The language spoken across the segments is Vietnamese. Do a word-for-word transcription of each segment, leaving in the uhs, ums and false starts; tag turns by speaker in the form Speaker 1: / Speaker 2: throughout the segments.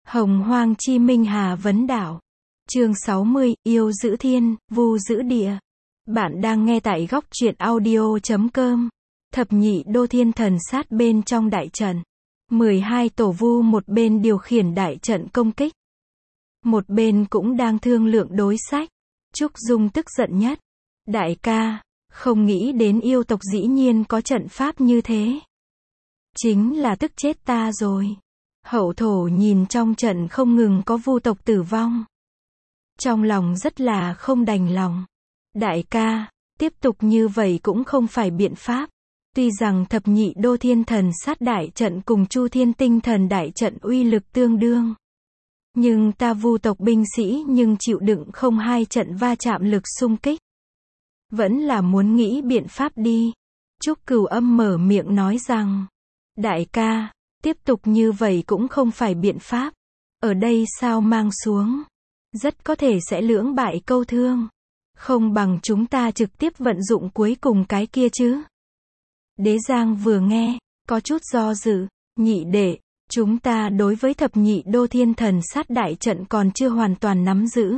Speaker 1: Hồng Hoang Chi Minh Hà Vấn Đảo. Chương sáu mươi, Yêu Giữ Thiên, Vu Giữ Địa. Bạn đang nghe tại góc truyện audio chấm com. Thập nhị đô thiên thần sát bên trong đại trận. mười hai tổ vu một bên điều khiển đại trận công kích. Một bên cũng đang thương lượng đối sách. Trúc Dung tức giận nhất. Đại ca, không nghĩ đến yêu tộc dĩ nhiên có trận pháp như thế. Chính là tức chết ta rồi. Hậu thổ nhìn trong trận không ngừng có vu tộc tử vong. Trong lòng rất là không đành lòng. Đại ca, tiếp tục như vậy cũng không phải biện pháp. Tuy rằng thập nhị đô thiên thần sát đại trận cùng chu thiên tinh thần đại trận uy lực tương đương. Nhưng ta vu tộc binh sĩ nhưng chịu đựng không hai trận va chạm lực xung kích. Vẫn là muốn nghĩ biện pháp đi. Trúc Cửu Âm mở miệng nói rằng. Đại ca, tiếp tục như vậy cũng không phải biện pháp. Ở đây sao mang xuống. Rất có thể sẽ lưỡng bại câu thương. Không bằng chúng ta trực tiếp vận dụng cuối cùng cái kia chứ. Đế Giang vừa nghe, có chút do dự. Nhị đệ, chúng ta đối với thập nhị đô thiên thần sát đại trận còn chưa hoàn toàn nắm giữ.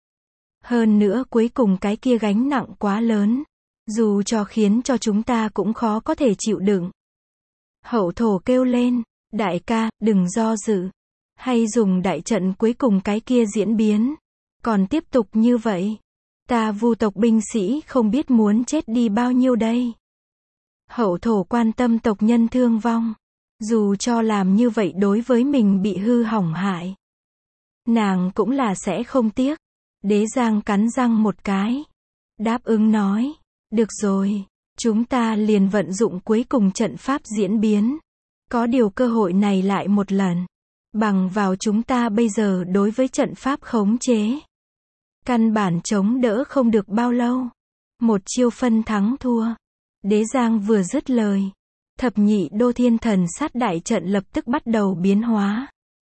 Speaker 1: Hơn nữa cuối cùng cái kia gánh nặng quá lớn. Dù cho khiến cho chúng ta cũng khó có thể chịu đựng. Hậu thổ kêu lên, đại ca, đừng do dự. Hay dùng đại trận cuối cùng cái kia diễn biến. Còn tiếp tục như vậy. Ta vu tộc binh sĩ không biết muốn chết đi bao nhiêu đây. Hậu thổ quan tâm tộc nhân thương vong. Dù cho làm như vậy đối với mình bị hư hỏng hại. Nàng cũng là sẽ không tiếc. Đế Giang cắn răng một cái. Đáp ứng nói. Được rồi. Chúng ta liền vận dụng cuối cùng trận pháp diễn biến. Có điều cơ hội này lại một lần. Bằng vào chúng ta bây giờ đối với trận pháp khống chế. Căn bản chống đỡ không được bao lâu. Một chiêu phân thắng thua. Đế Giang vừa dứt lời. Thập nhị đô thiên thần sát đại trận lập tức bắt đầu biến hóa.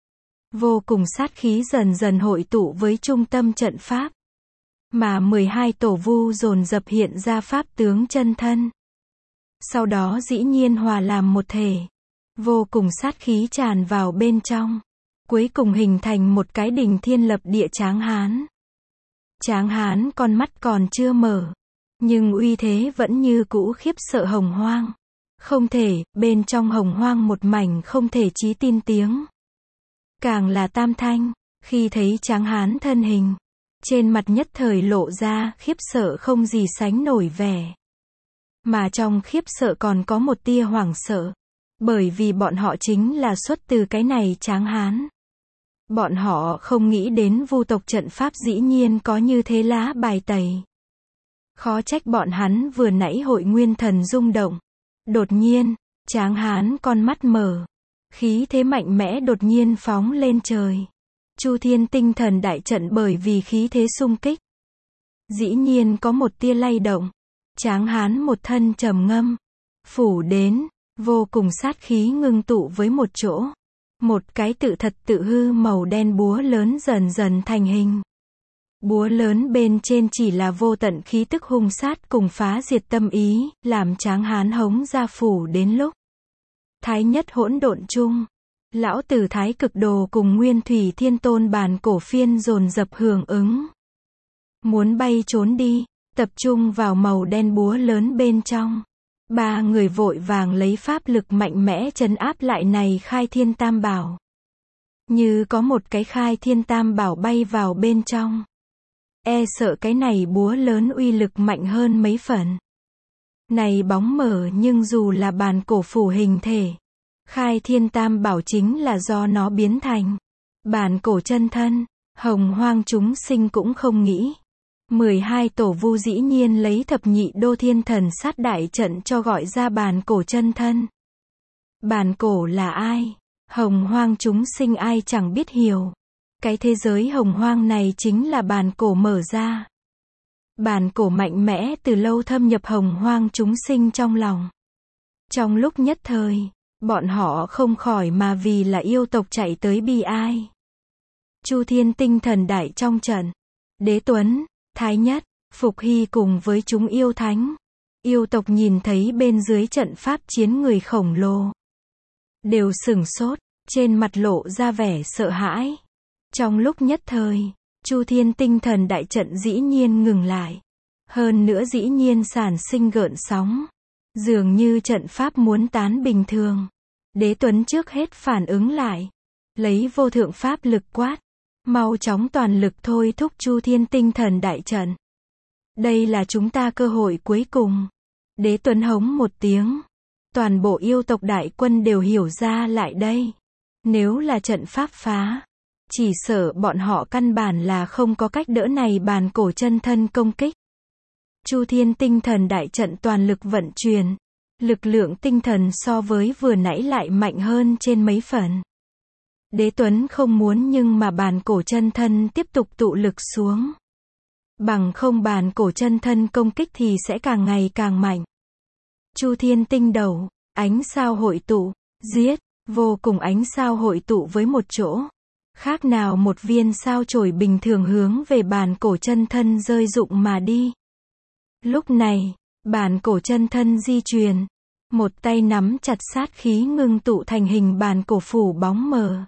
Speaker 1: Vô cùng sát khí dần dần hội tụ với trung tâm trận pháp. Mà mười hai tổ vu dồn dập hiện ra pháp tướng chân thân. Sau đó dĩ nhiên hòa làm một thể. Vô cùng sát khí tràn vào bên trong. Cuối cùng hình thành một cái đỉnh thiên lập địa Tráng Hán. Tráng Hán con mắt còn chưa mở. Nhưng uy thế vẫn như cũ khiếp sợ Hồng Hoang. Không thể, bên trong Hồng Hoang một mảnh không thể chí tin tiếng. Càng là Tam Thanh, khi thấy Tráng Hán thân hình. Trên mặt nhất thời lộ ra khiếp sợ không gì sánh nổi vẻ. Mà trong khiếp sợ còn có một tia hoảng sợ. Bởi vì bọn họ chính là xuất từ cái này Tráng Hán. Bọn họ không nghĩ đến vu tộc trận pháp dĩ nhiên có như thế lá bài tẩy. Khó trách bọn hắn vừa nãy hội nguyên thần rung động. Đột nhiên, Tráng Hán con mắt mở. Khí thế mạnh mẽ đột nhiên phóng lên trời. Chu thiên tinh thần đại trận bởi vì khí thế xung kích. Dĩ nhiên có một tia lay động. Tráng Hán một thân trầm ngâm. Phủ đến, vô cùng sát khí ngưng tụ với một chỗ. Một cái tự thật tự hư màu đen búa lớn dần dần thành hình. Búa lớn bên trên chỉ là vô tận khí tức hung sát cùng phá diệt tâm ý, làm Tráng Hán hống ra phủ đến lúc. Thái nhất hỗn độn chung. Lão tử Thái Cực Đồ cùng Nguyên Thủy Thiên Tôn bàn cổ phiên dồn dập hưởng ứng. Muốn bay trốn đi, tập trung vào màu đen búa lớn bên trong. Ba người vội vàng lấy pháp lực mạnh mẽ trấn áp lại này khai thiên tam bảo. Như có một cái khai thiên tam bảo bay vào bên trong. E sợ cái này búa lớn uy lực mạnh hơn mấy phần. Này bóng mờ nhưng dù là bàn cổ phủ hình thể. Khai thiên tam bảo chính là do nó biến thành. Bàn cổ chân thân, Hồng Hoang chúng sinh cũng không nghĩ. mười hai tổ vu dĩ nhiên lấy thập nhị đô thiên thần sát đại trận cho gọi ra bàn cổ chân thân. Bàn cổ là ai? Hồng Hoang chúng sinh ai chẳng biết hiểu. Cái thế giới Hồng Hoang này chính là bàn cổ mở ra. Bàn cổ mạnh mẽ từ lâu thâm nhập Hồng Hoang chúng sinh trong lòng. Trong lúc nhất thời, bọn họ không khỏi mà vì là yêu tộc chạy tới bi ai. Chu thiên tinh thần đại trong trận. Đế Tuấn, Thái Nhất, Phục Hy cùng với chúng yêu thánh. Yêu tộc nhìn thấy bên dưới trận pháp chiến người khổng lồ. Đều sửng sốt, trên mặt lộ ra vẻ sợ hãi. Trong lúc nhất thời, Chu Thiên tinh thần đại trận dĩ nhiên ngừng lại. Hơn nữa dĩ nhiên sản sinh gợn sóng. Dường như trận pháp muốn tán bình thường. Đế Tuấn trước hết phản ứng lại. Lấy vô thượng pháp lực quát. Mau chóng toàn lực thôi thúc Chu Thiên tinh thần đại trận. Đây là chúng ta cơ hội cuối cùng. Đế Tuấn hống một tiếng. Toàn bộ yêu tộc đại quân đều hiểu ra lại đây. Nếu là trận pháp phá, chỉ sợ bọn họ căn bản là không có cách đỡ này bàn cổ chân thân công kích. Chu Thiên tinh thần đại trận toàn lực vận chuyển. Lực lượng tinh thần so với vừa nãy lại mạnh hơn trên mấy phần. Đế Tuấn không muốn nhưng mà bàn cổ chân thân tiếp tục tụ lực xuống. Bằng không bàn cổ chân thân công kích thì sẽ càng ngày càng mạnh. Chu Thiên tinh đầu, ánh sao hội tụ, giết, vô cùng ánh sao hội tụ với một chỗ. Khác nào một viên sao chổi bình thường hướng về bàn cổ chân thân rơi rụng mà đi. Lúc này, bàn cổ chân thân di chuyển. Một tay nắm chặt sát khí ngưng tụ thành hình bàn cổ phủ bóng mờ.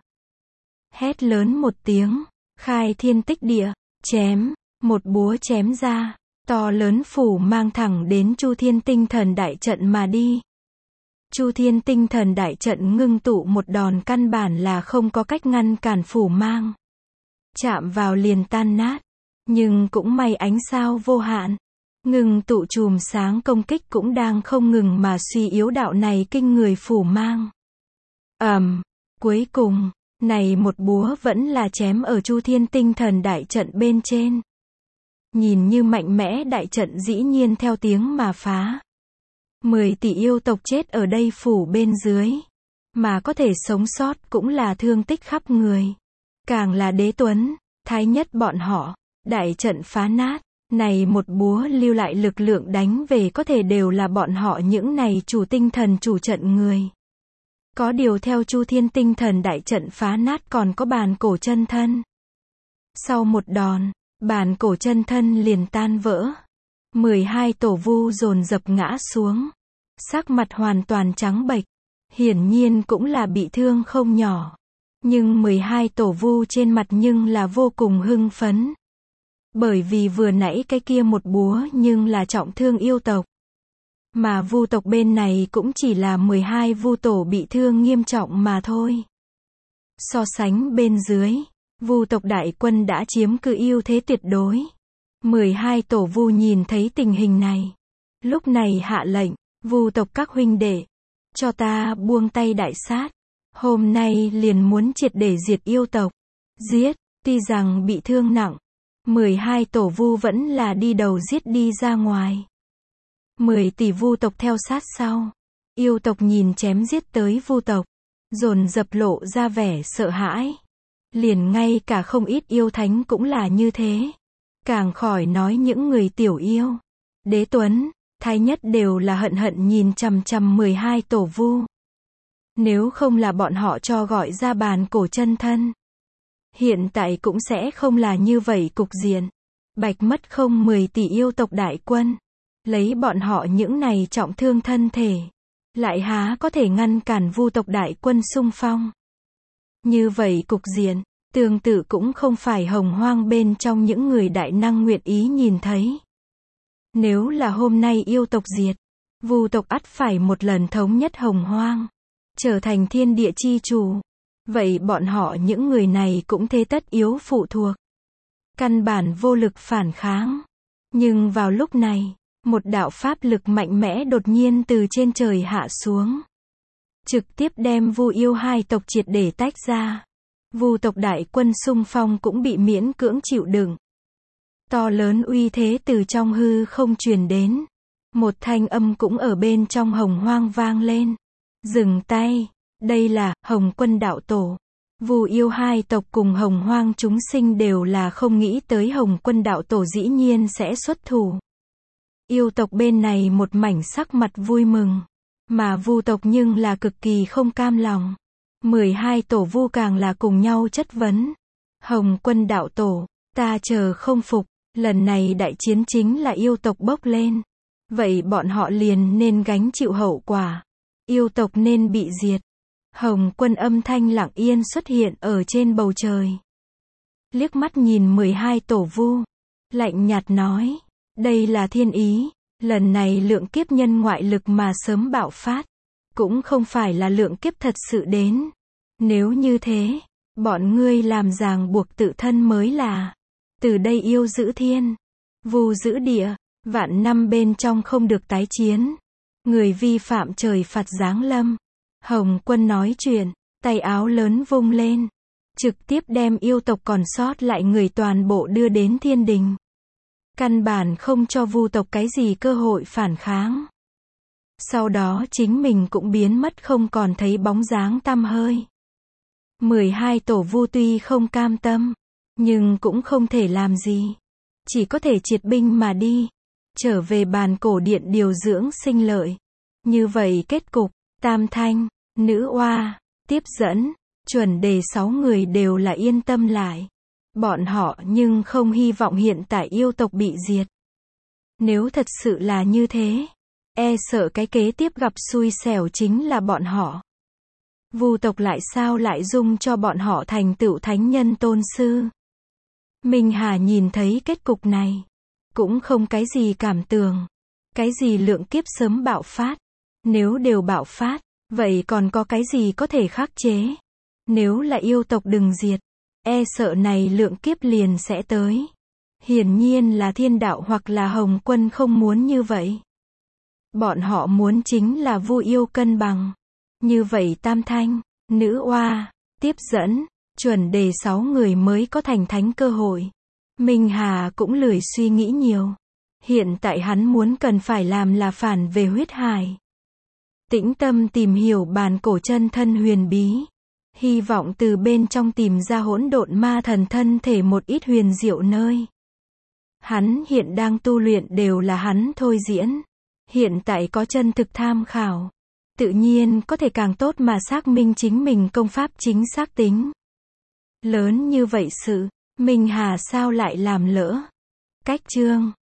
Speaker 1: Hét lớn một tiếng, khai thiên tích địa, chém, một búa chém ra, to lớn phủ mang thẳng đến Chu Thiên tinh thần đại trận mà đi. Chu Thiên tinh thần đại trận ngưng tụ một đòn căn bản là không có cách ngăn cản phủ mang. Chạm vào liền tan nát, nhưng cũng may ánh sao vô hạn. Ngừng tụ chùm sáng công kích cũng đang không ngừng mà suy yếu đạo này kinh người phủ mang. Ầm, um, cuối cùng, này một búa vẫn là chém ở Chu Thiên tinh thần đại trận bên trên. Nhìn như mạnh mẽ đại trận dĩ nhiên theo tiếng mà phá. Mười tỷ yêu tộc chết ở đây phủ bên dưới. Mà có thể sống sót cũng là thương tích khắp người. Càng là Đế Tuấn, Thái Nhất bọn họ, đại trận phá nát. Này một búa lưu lại lực lượng đánh về có thể đều là bọn họ những này chủ tinh thần chủ trận người. Có điều theo Chu Thiên tinh thần đại trận phá nát còn có bàn cổ chân thân. Sau một đòn, bàn cổ chân thân liền tan vỡ. mười hai tổ vu dồn dập ngã xuống. Sắc mặt hoàn toàn trắng bệch. Hiển nhiên cũng là bị thương không nhỏ. Nhưng mười hai tổ vu trên mặt nhưng là vô cùng hưng phấn. Bởi vì vừa nãy cái kia một búa nhưng là trọng thương yêu tộc. Mà vu tộc bên này cũng chỉ là mười hai vu tổ bị thương nghiêm trọng mà thôi. So sánh bên dưới, vu tộc đại quân đã chiếm cứ ưu thế tuyệt đối. mười hai tổ vu nhìn thấy tình hình này. Lúc này hạ lệnh, vu tộc các huynh đệ, cho ta buông tay đại sát. Hôm nay liền muốn triệt để diệt yêu tộc. Giết, tuy rằng bị thương nặng. mười hai tổ vu vẫn là đi đầu giết đi ra ngoài. mười tỷ vu tộc theo sát sau. Yêu tộc nhìn chém giết tới vu tộc. Dồn dập lộ ra vẻ sợ hãi. Liền ngay cả không ít yêu thánh cũng là như thế. Càng khỏi nói những người tiểu yêu. Đế Tuấn, Thái Nhất đều là hận hận nhìn chằm chằm mười hai tổ vu. Nếu không là bọn họ cho gọi ra bàn cổ chân thân. Hiện tại cũng sẽ không là như vậy cục diện. Bạch mất không mười tỷ yêu tộc đại quân. Lấy bọn họ những này trọng thương thân thể. Lại há có thể ngăn cản vu tộc đại quân xung phong. Như vậy cục diện, tương tự cũng không phải hồng hoang bên trong những người đại năng nguyện ý nhìn thấy. Nếu là hôm nay yêu tộc diệt, vu tộc ắt phải một lần thống nhất hồng hoang. Trở thành thiên địa chi chủ. Vậy bọn họ những người này cũng thế tất yếu phụ thuộc. Căn bản vô lực phản kháng. Nhưng vào lúc này, một đạo pháp lực mạnh mẽ đột nhiên từ trên trời hạ xuống. Trực tiếp đem vu yêu hai tộc triệt để tách ra. Vu tộc đại quân xung phong cũng bị miễn cưỡng chịu đựng. To lớn uy thế từ trong hư không truyền đến. Một thanh âm cũng ở bên trong hồng hoang vang lên. Dừng tay. Đây là Hồng Quân đạo tổ. Vu yêu hai tộc cùng hồng hoang chúng sinh đều là không nghĩ tới Hồng Quân đạo tổ dĩ nhiên sẽ xuất thủ. Yêu tộc bên này một mảnh sắc mặt vui mừng. Mà vu tộc nhưng là cực kỳ không cam lòng. mười hai tổ vu càng là cùng nhau chất vấn. Hồng Quân đạo tổ, ta chờ không phục. Lần này đại chiến chính là yêu tộc bốc lên. Vậy bọn họ liền nên gánh chịu hậu quả. Yêu tộc nên bị diệt. Hồng Quân âm thanh lặng yên xuất hiện ở trên bầu trời. Liếc mắt nhìn mười hai tổ vu, lạnh nhạt nói, đây là thiên ý, lần này lượng kiếp nhân ngoại lực mà sớm bạo phát, cũng không phải là lượng kiếp thật sự đến. Nếu như thế, bọn ngươi làm ràng buộc tự thân mới là. Từ đây yêu giữ thiên, vu giữ địa, vạn năm bên trong không được tái chiến. Người vi phạm trời phạt giáng lâm. Hồng Quân nói chuyện, tay áo lớn vung lên, trực tiếp đem yêu tộc còn sót lại người toàn bộ đưa đến thiên đình. Căn bản không cho vu tộc cái gì cơ hội phản kháng. Sau đó chính mình cũng biến mất không còn thấy bóng dáng tăm hơi. mười hai tổ vu tuy không cam tâm, nhưng cũng không thể làm gì. Chỉ có thể triệt binh mà đi, trở về bàn cổ điện điều dưỡng sinh lợi. Như vậy kết cục, Tam Thanh, Nữ Oa, Tiếp Dẫn, Chuẩn Đề sáu người đều là yên tâm lại. Bọn họ nhưng không hy vọng hiện tại yêu tộc bị diệt. Nếu thật sự là như thế, e sợ cái kế tiếp gặp xui xẻo chính là bọn họ. Vu tộc lại sao lại dung cho bọn họ thành tựu thánh nhân tôn sư. Minh Hà nhìn thấy kết cục này, cũng không cái gì cảm tưởng. Cái gì lượng kiếp sớm bạo phát. Nếu đều bạo phát, vậy còn có cái gì có thể khắc chế. Nếu là yêu tộc đừng diệt, e sợ này lượng kiếp liền sẽ tới. Hiển nhiên là thiên đạo hoặc là Hồng Quân không muốn như vậy. Bọn họ muốn chính là vu yêu cân bằng. Như vậy Tam Thanh, Nữ Oa, Tiếp Dẫn, Chuẩn Đề sáu người mới có thành thánh cơ hội. Minh Hà cũng lười suy nghĩ nhiều. Hiện tại hắn muốn cần phải làm là phản về huyết hải. Tĩnh tâm tìm hiểu bàn cổ chân thân huyền bí. Hy vọng từ bên trong tìm ra hỗn độn ma thần thân thể một ít huyền diệu nơi. Hắn hiện đang tu luyện đều là hắn thôi diễn. Hiện tại có chân thực tham khảo. Tự nhiên có thể càng tốt mà xác minh chính mình công pháp chính xác tính. Lớn như vậy sự, Minh Hà sao lại làm lỡ. Cách chương